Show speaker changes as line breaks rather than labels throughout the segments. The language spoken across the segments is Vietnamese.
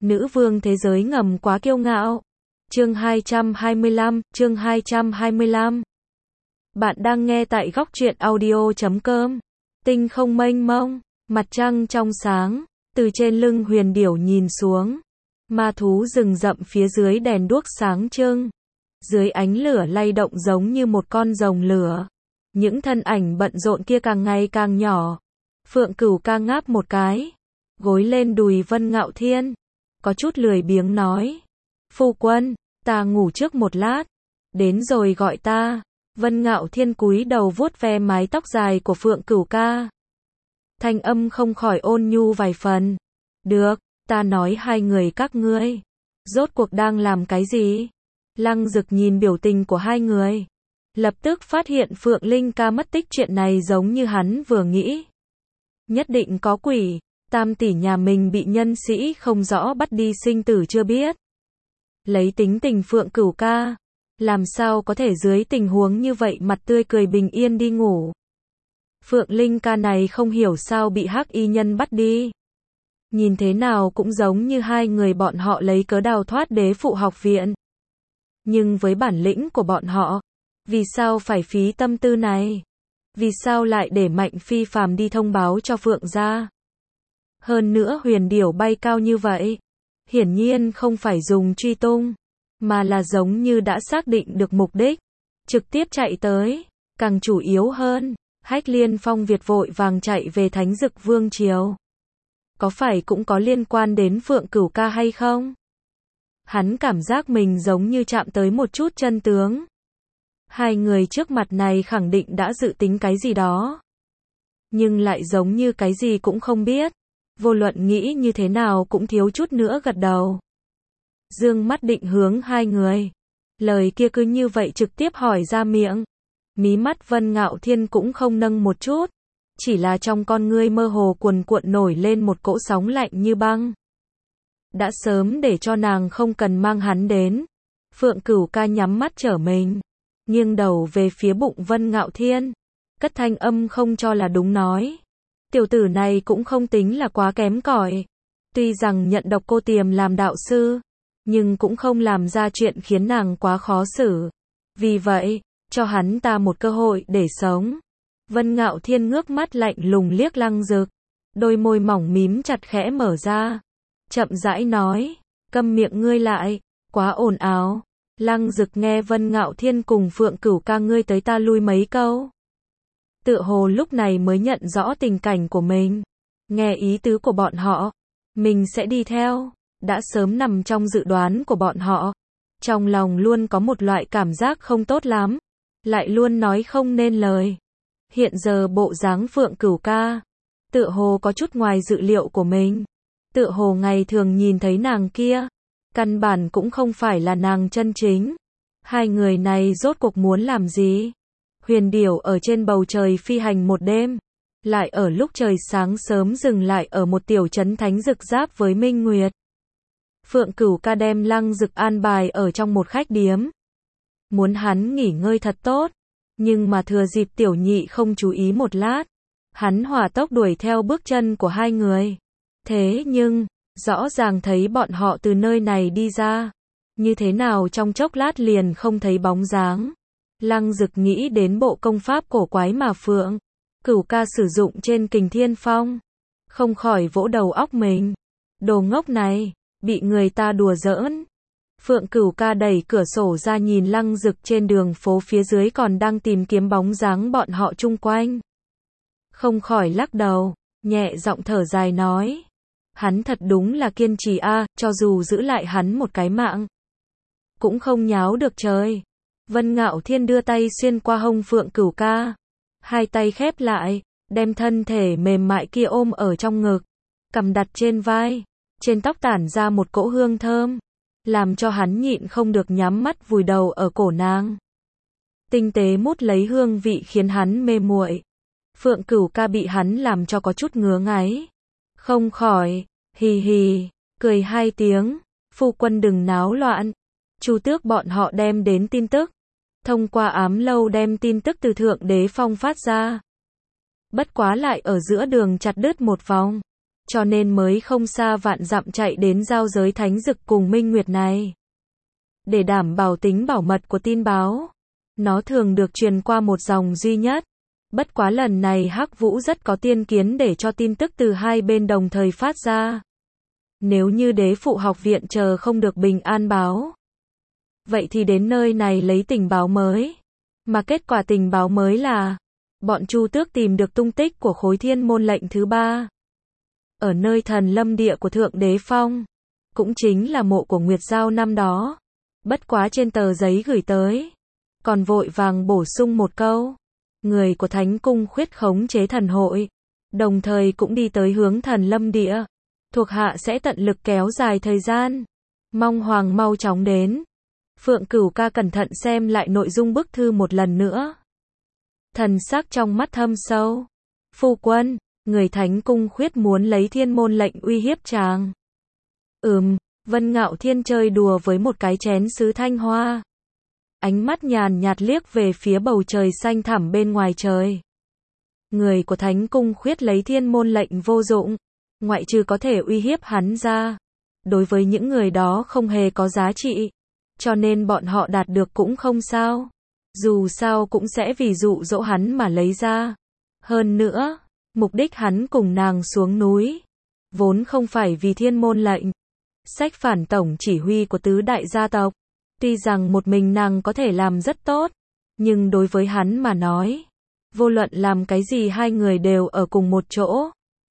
Nữ vương thế giới ngầm quá kiêu ngạo. Chương 225. Bạn đang nghe tại góc truyện audio.com. Tinh không mênh mông, mặt trăng trong sáng, từ trên lưng huyền điểu nhìn xuống. Ma thú rừng rậm phía dưới đèn đuốc sáng trưng. Dưới ánh lửa lay động giống như một con rồng lửa. Những thân ảnh bận rộn kia càng ngày càng nhỏ. Phượng Cửu ca ngáp một cái, gối lên đùi Vân Ngạo Thiên, có chút lười biếng nói: "Phu quân, ta ngủ trước một lát, đến rồi gọi ta." Vân Ngạo Thiên cúi đầu vuốt ve mái tóc dài của Phượng Cửu ca. Thanh âm không khỏi ôn nhu vài phần. "Được, ta nói hai người các ngươi, rốt cuộc đang làm cái gì?" Lăng Dực nhìn biểu tình của hai người, lập tức phát hiện Phượng Linh ca mất tích chuyện này giống như hắn vừa nghĩ. Nhất định có quỷ, tam tỷ nhà mình bị nhân sĩ không rõ bắt đi sinh tử chưa biết. Lấy tính tình Phượng Cửu ca, làm sao có thể dưới tình huống như vậy mặt tươi cười bình yên đi ngủ. Phượng Linh ca này không hiểu sao bị hắc y nhân bắt đi. Nhìn thế nào cũng giống như hai người bọn họ lấy cớ đào thoát đế phụ học viện. Nhưng với bản lĩnh của bọn họ, vì sao phải phí tâm tư này? Vì sao lại để Mạnh Phi Phàm đi thông báo cho Phượng gia? Hơn nữa huyền điểu bay cao như vậy, hiển nhiên không phải dùng truy tung, mà là giống như đã xác định được mục đích, trực tiếp chạy tới. Càng chủ yếu hơn, Hách Liên Phong Việt vội vàng chạy về Thánh Dực Vương Triều. Có phải cũng có liên quan đến Phượng Cửu ca hay không? Hắn cảm giác mình giống như chạm tới một chút chân tướng. Hai người trước mặt này khẳng định đã dự tính cái gì đó, nhưng lại giống như cái gì cũng không biết. Vô luận nghĩ như thế nào cũng thiếu chút nữa gật đầu. Dương mắt định hướng hai người, lời kia cứ như vậy trực tiếp hỏi ra miệng. Mí mắt Vân Ngạo Thiên cũng không nâng một chút, chỉ là trong con ngươi mơ hồ cuồn cuộn nổi lên một cỗ sóng lạnh như băng. Đã sớm để cho nàng không cần mang hắn đến. Phượng Cửu ca nhắm mắt trở mình, nghiêng đầu về phía bụng Vân Ngạo Thiên, cất thanh âm không cho là đúng nói: "Tiểu tử này cũng không tính là quá kém cỏi. Tuy rằng nhận Độc Cô Tiềm làm đạo sư, nhưng cũng không làm ra chuyện khiến nàng quá khó xử. Vì vậy, cho hắn ta một cơ hội để sống." Vân Ngạo Thiên ngước mắt lạnh lùng liếc Lăng Dực, đôi môi mỏng mím chặt khẽ mở ra, chậm rãi nói: "Câm miệng ngươi lại, quá ồn ào." Lăng Dực nghe Vân Ngạo Thiên cùng Phượng Cửu ca ngươi tới ta lui mấy câu, tựa hồ lúc này mới nhận rõ tình cảnh của mình. Nghe ý tứ của bọn họ, mình sẽ đi theo, đã sớm nằm trong dự đoán của bọn họ. Trong lòng luôn có một loại cảm giác không tốt lắm, lại luôn nói không nên lời. Hiện giờ bộ dáng Phượng Cửu ca, tựa hồ có chút ngoài dự liệu của mình. Tựa hồ ngày thường nhìn thấy nàng kia, căn bản cũng không phải là nàng chân chính. Hai người này rốt cuộc muốn làm gì? Huyền điểu ở trên bầu trời phi hành một đêm, lại ở lúc trời sáng sớm dừng lại ở một tiểu trấn Thánh Dực giáp với Minh Nguyệt. Phượng Cửu ca đem Lăng Dực an bài ở trong một khách điếm, muốn hắn nghỉ ngơi thật tốt, nhưng mà thừa dịp tiểu nhị không chú ý một lát, hắn hỏa tốc đuổi theo bước chân của hai người. Thế nhưng, rõ ràng thấy bọn họ từ nơi này đi ra, như thế nào trong chốc lát liền không thấy bóng dáng. Lăng Dực nghĩ đến bộ công pháp cổ quái mà Phượng Cửu ca sử dụng trên Kình Thiên Phong, không khỏi vỗ đầu óc mình. Đồ ngốc này, bị người ta đùa giỡn. Phượng Cửu ca đẩy cửa sổ ra nhìn Lăng Dực trên đường phố phía dưới còn đang tìm kiếm bóng dáng bọn họ chung quanh. Không khỏi lắc đầu, nhẹ giọng thở dài nói: "Hắn thật đúng là kiên trì a, cho dù giữ lại hắn một cái mạng, cũng không nháo được trời." Vân Ngạo Thiên đưa tay xuyên qua hông Phượng Cửu ca, hai tay khép lại, đem thân thể mềm mại kia ôm ở trong ngực, cằm đặt trên vai, trên tóc tản ra một cỗ hương thơm, làm cho hắn nhịn không được nhắm mắt vùi đầu ở cổ nàng. Tinh tế mút lấy hương vị khiến hắn mê muội. Phượng Cửu ca bị hắn làm cho có chút ngứa ngáy, không khỏi hì hì cười hai tiếng. "Phu quân đừng náo loạn." Chu Tước bọn họ đem đến tin tức, thông qua ám lâu đem tin tức từ Thượng Đế Phong phát ra. Bất quá lại ở giữa đường chặt đứt một vòng. cho nên mới không xa vạn dặm chạy đến giao giới thánh dực cùng Minh Nguyệt này. Để đảm bảo tính bảo mật của tin báo, nó thường được truyền qua một dòng duy nhất. Bất quá lần này Hắc Vũ rất có tiên kiến để cho tin tức từ hai bên đồng thời phát ra. Nếu như Đế Phụ học viện chờ không được bình an báo, vậy thì đến nơi này lấy tình báo mới. Mà kết quả tình báo mới là bọn Chu Tước tìm được tung tích của khối thiên môn lệnh thứ 3 ở nơi thần lâm địa của Thượng Đế Phong, cũng chính là mộ của Nguyệt Giao năm đó. Bất quá trên tờ giấy gửi tới, còn vội vàng bổ sung một câu: người của Thánh Cung Khuyết khống chế thần hội, đồng thời cũng đi tới hướng thần lâm địa. Thuộc hạ sẽ tận lực kéo dài thời gian, mong Hoàng mau chóng đến. Phượng Cửu Ca cẩn thận xem lại nội dung bức thư một lần nữa. Thần sắc trong mắt thâm sâu. Phu quân, người Thánh Cung Khuyết muốn lấy thiên môn lệnh uy hiếp chàng. Vân Ngạo Thiên chơi đùa với một cái chén sứ thanh hoa. Ánh mắt nhàn nhạt liếc về phía bầu trời xanh thẳm bên ngoài trời. Người của Thánh Cung Khuyết lấy thiên môn lệnh vô dụng, ngoại trừ có thể uy hiếp hắn ra. Đối với những người đó không hề có giá trị, cho nên bọn họ đạt được cũng không sao. Dù sao cũng sẽ vì dụ dỗ hắn mà lấy ra. Hơn nữa, mục đích hắn cùng nàng xuống núi, vốn không phải vì thiên môn lệnh. Sách phản tổng chỉ huy của tứ đại gia tộc. Tuy rằng một mình nàng có thể làm rất tốt, nhưng đối với hắn mà nói, vô luận làm cái gì hai người đều ở cùng một chỗ.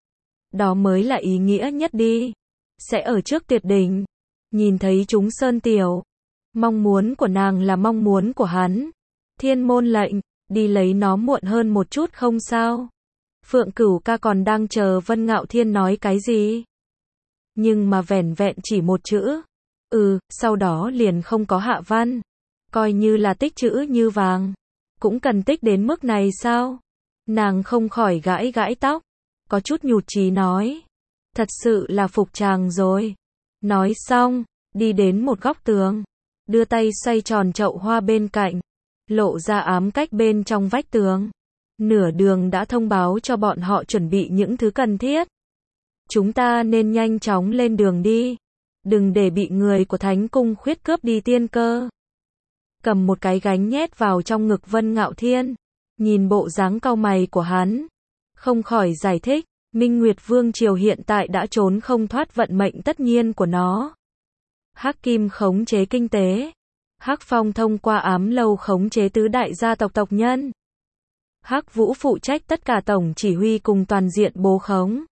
Đó mới là ý nghĩa nhất đi. Sẽ ở trước tuyệt đỉnh, nhìn thấy chúng sơn tiểu. Mong muốn của nàng là mong muốn của hắn. Thiên môn lệnh, đi lấy nó muộn hơn một chút không sao. Phượng Cửu Ca còn đang chờ Vân Ngạo Thiên nói cái gì. Nhưng mà vẻn vẹn chỉ một chữ. Sau đó liền không có hạ văn. Coi như là tích chữ như vàng. Cũng cần tích đến mức này sao? Nàng không khỏi gãi gãi tóc. Có chút nhụt chí nói. Thật sự là phục chàng rồi. Nói xong, đi đến một góc tường. Đưa tay xoay tròn chậu hoa bên cạnh. Lộ ra ám cách bên trong vách tường. Nửa đường đã thông báo cho bọn họ chuẩn bị những thứ cần thiết. Chúng ta nên nhanh chóng lên đường đi. Đừng để bị người của Thánh Cung Khuyết cướp đi tiên cơ. Cầm một cái gánh nhét vào trong ngực Vân Ngạo Thiên. Nhìn bộ dáng cau mày của hắn, không khỏi giải thích. Minh Nguyệt Vương Triều hiện tại đã trốn không thoát vận mệnh tất nhiên của nó. Hắc Kim khống chế kinh tế. Hắc Phong thông qua ám lâu khống chế tứ đại gia tộc tộc nhân. Hắc Vũ phụ trách tất cả tổng chỉ huy cùng toàn diện bố khống.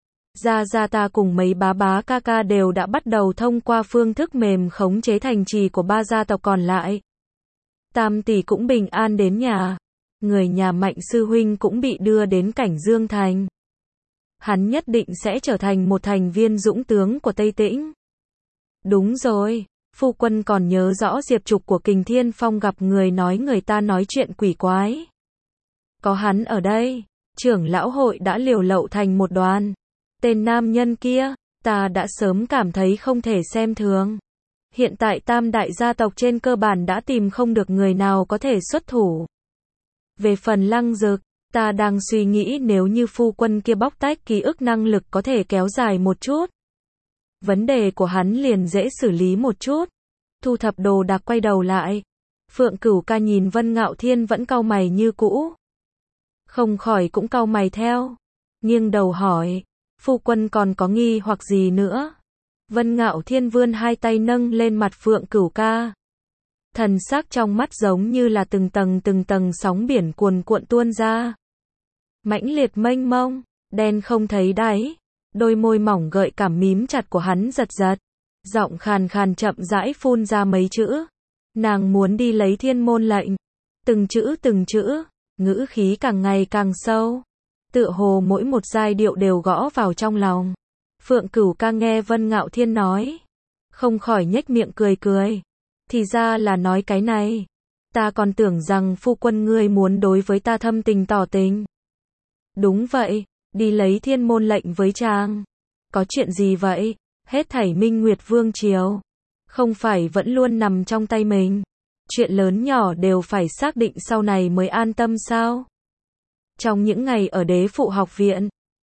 Gia ta cùng mấy bá ca ca đều đã bắt đầu thông qua phương thức mềm khống chế thành trì của ba gia tộc còn lại. Tam tỷ cũng bình an đến nhà. Người nhà Mạnh sư huynh cũng bị đưa đến Cảnh Dương Thành. Hắn nhất định sẽ trở thành một thành viên dũng tướng của Tây Tĩnh. Đúng rồi, phu quân còn nhớ rõ Diệp Trục của Kình Thiên Phong gặp người nói người ta nói chuyện quỷ quái. Có hắn ở đây, trưởng lão hội đã liều lậu thành một đoàn. Tên nam nhân kia, ta đã sớm cảm thấy không thể xem thường. Hiện tại tam đại gia tộc trên cơ bản đã tìm không được người nào có thể xuất thủ. Về phần Lăng Dực, ta đang suy nghĩ nếu như phu quân kia bóc tách ký ức năng lực có thể kéo dài một chút. Vấn đề của hắn liền dễ xử lý một chút. Thu thập đồ đạc quay đầu lại. Phượng Cửu Ca nhìn Vân Ngạo Thiên vẫn cau mày như cũ. Không khỏi cũng cau mày theo. Nghiêng đầu hỏi. Phu quân còn có nghi hoặc gì nữa? Vân Ngạo Thiên vươn hai tay nâng lên mặt Phượng Cửu Ca. Thần sắc trong mắt giống như là từng tầng sóng biển cuồn cuộn tuôn ra. Mãnh liệt mênh mông, đen không thấy đáy. Đôi môi mỏng gợi cảm mím chặt của hắn giật giật. Giọng khàn khàn chậm rãi phun ra mấy chữ. Nàng muốn đi lấy thiên môn lệnh. Từng chữ, ngữ khí càng ngày càng sâu. Tựa hồ mỗi một giai điệu đều gõ vào trong lòng. Phượng Cửu Ca nghe Vân Ngạo Thiên nói, không khỏi nhếch miệng cười. Thì ra là nói cái này. Ta còn tưởng rằng phu quân ngươi muốn đối với ta thâm tình tỏ tình. Đúng vậy, đi lấy thiên môn lệnh với chàng. Có chuyện gì vậy? Hết thảy Minh Nguyệt Vương Triều, không phải vẫn luôn nằm trong tay mình. Chuyện lớn nhỏ đều phải xác định sau này mới an tâm sao? Trong những ngày ở Đế Phụ học viện,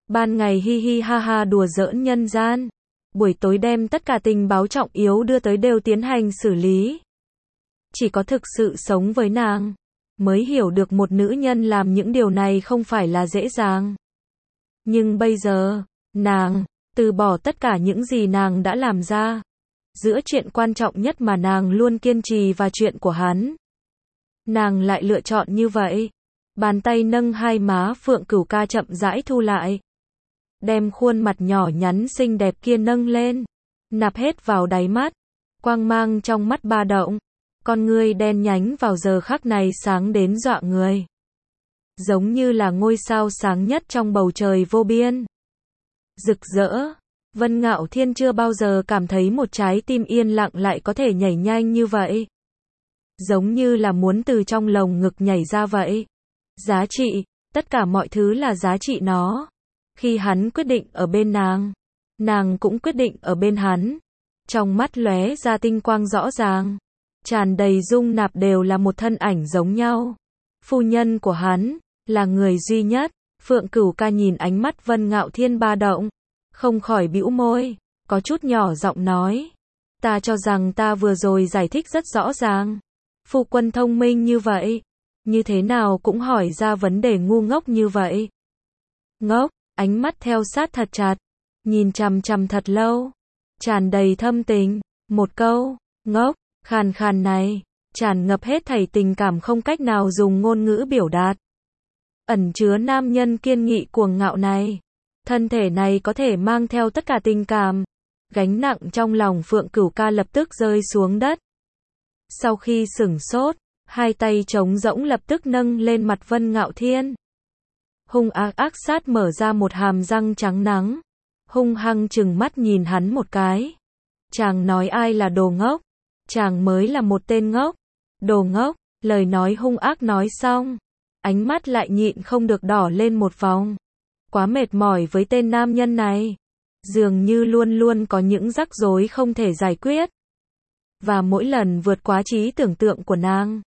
Ban ngày hi hi ha ha đùa giỡn nhân gian. Buổi tối đem tất cả tình báo trọng yếu đưa tới đều tiến hành xử lý. Chỉ có thực sự sống với nàng, mới hiểu được một nữ nhân làm những điều này không phải là dễ dàng. Nhưng bây giờ, nàng từ bỏ tất cả những gì nàng đã làm ra. Giữa chuyện quan trọng nhất mà nàng luôn kiên trì và chuyện của hắn, nàng lại lựa chọn như vậy. Bàn tay nâng hai má Phượng Cửu Ca chậm rãi thu lại. Đem khuôn mặt nhỏ nhắn xinh đẹp kia nâng lên. Nạp hết vào đáy mắt. Quang mang trong mắt ba động. Con ngươi đen nhánh vào giờ khắc này sáng đến dọa người. Giống như là ngôi sao sáng nhất trong bầu trời vô biên. Rực rỡ. Vân Ngạo Thiên chưa bao giờ cảm thấy một trái tim yên lặng lại có thể nhảy nhanh như vậy. Giống như là muốn từ trong lồng ngực nhảy ra vậy. Giá trị, tất cả mọi thứ là giá trị nó. Khi hắn quyết định ở bên nàng cũng quyết định ở bên hắn. Trong mắt lóe ra tinh quang rõ ràng, tràn đầy dung nạp đều là một thân ảnh giống nhau. Phu nhân của hắn, là người duy nhất. Phượng Cửu Ca nhìn ánh mắt Vân Ngạo Thiên ba động, không khỏi bĩu môi, có chút nhỏ giọng nói. Ta cho rằng ta vừa rồi giải thích rất rõ ràng. Phu quân thông minh như vậy, như thế nào cũng hỏi ra vấn đề ngu ngốc như vậy. Ngốc, ánh mắt theo sát thật chặt, nhìn chằm chằm thật lâu, tràn đầy thâm tình, một câu, ngốc, khàn khàn này, tràn ngập hết thảy tình cảm không cách nào dùng ngôn ngữ biểu đạt. Ẩn chứa nam nhân kiên nghị cuồng ngạo này, thân thể này có thể mang theo tất cả tình cảm. Gánh nặng trong lòng Phượng Cửu Ca lập tức rơi xuống đất. Sau khi sửng sốt, hai tay trống rỗng lập tức nâng lên mặt Vân Ngạo Thiên. Hung ác sát mở ra một hàm răng trắng nắng, hung hăng trừng mắt nhìn hắn một cái. Chàng nói ai là đồ ngốc? Chàng mới là một tên ngốc. Đồ ngốc, lời nói hung ác nói xong, ánh mắt lại nhịn không được đỏ lên một vòng. Quá mệt mỏi với tên nam nhân này. Dường như luôn luôn có những rắc rối không thể giải quyết. Và mỗi lần vượt quá trí tưởng tượng của nàng.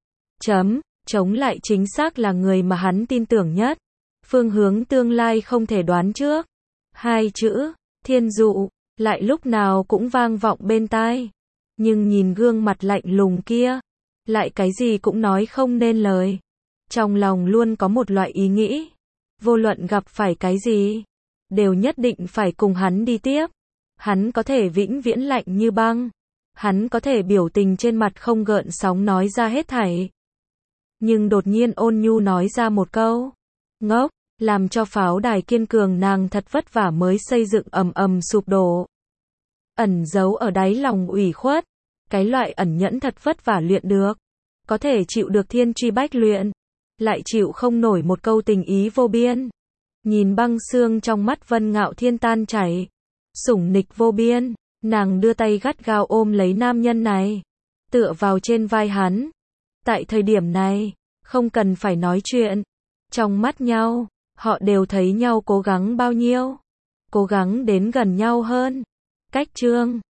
Chống lại chính xác là người mà hắn tin tưởng nhất. Phương hướng tương lai không thể đoán trước. Hai chữ, thiên dụ, lại lúc nào cũng vang vọng bên tai. Nhưng nhìn gương mặt lạnh lùng kia, lại cái gì cũng nói không nên lời. Trong lòng luôn có một loại ý nghĩ. Vô luận gặp phải cái gì, đều nhất định phải cùng hắn đi tiếp. Hắn có thể vĩnh viễn lạnh như băng. Hắn có thể biểu tình trên mặt không gợn sóng nói ra hết thảy. Nhưng đột nhiên ôn nhu nói ra một câu. Ngốc, làm cho pháo đài kiên cường nàng thật vất vả mới xây dựng ầm sụp đổ. Ẩn giấu ở đáy lòng ủy khuất. Cái loại ẩn nhẫn thật vất vả luyện được. Có thể chịu được thiên truy bách luyện. Lại chịu không nổi một câu tình ý vô biên. Nhìn băng xương trong mắt Vân Ngạo Thiên tan chảy. Sủng nịch vô biên. Nàng đưa tay gắt gao ôm lấy nam nhân này. Tựa vào trên vai hắn. Tại thời điểm này, không cần phải nói chuyện. Trong mắt nhau, họ đều thấy nhau cố gắng bao nhiêu. Cố gắng đến gần nhau hơn. Cách chương